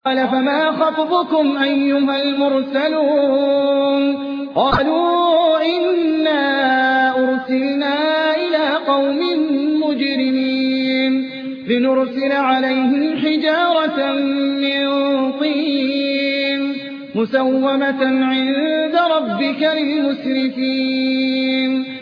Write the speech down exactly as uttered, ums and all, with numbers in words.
قال فما خطبكم أيها المرسلون قالوا إنا أرسلنا إلى قوم مجرمين لنرسل عليهم حجارة من طين مسومة عند ربك للمسرفين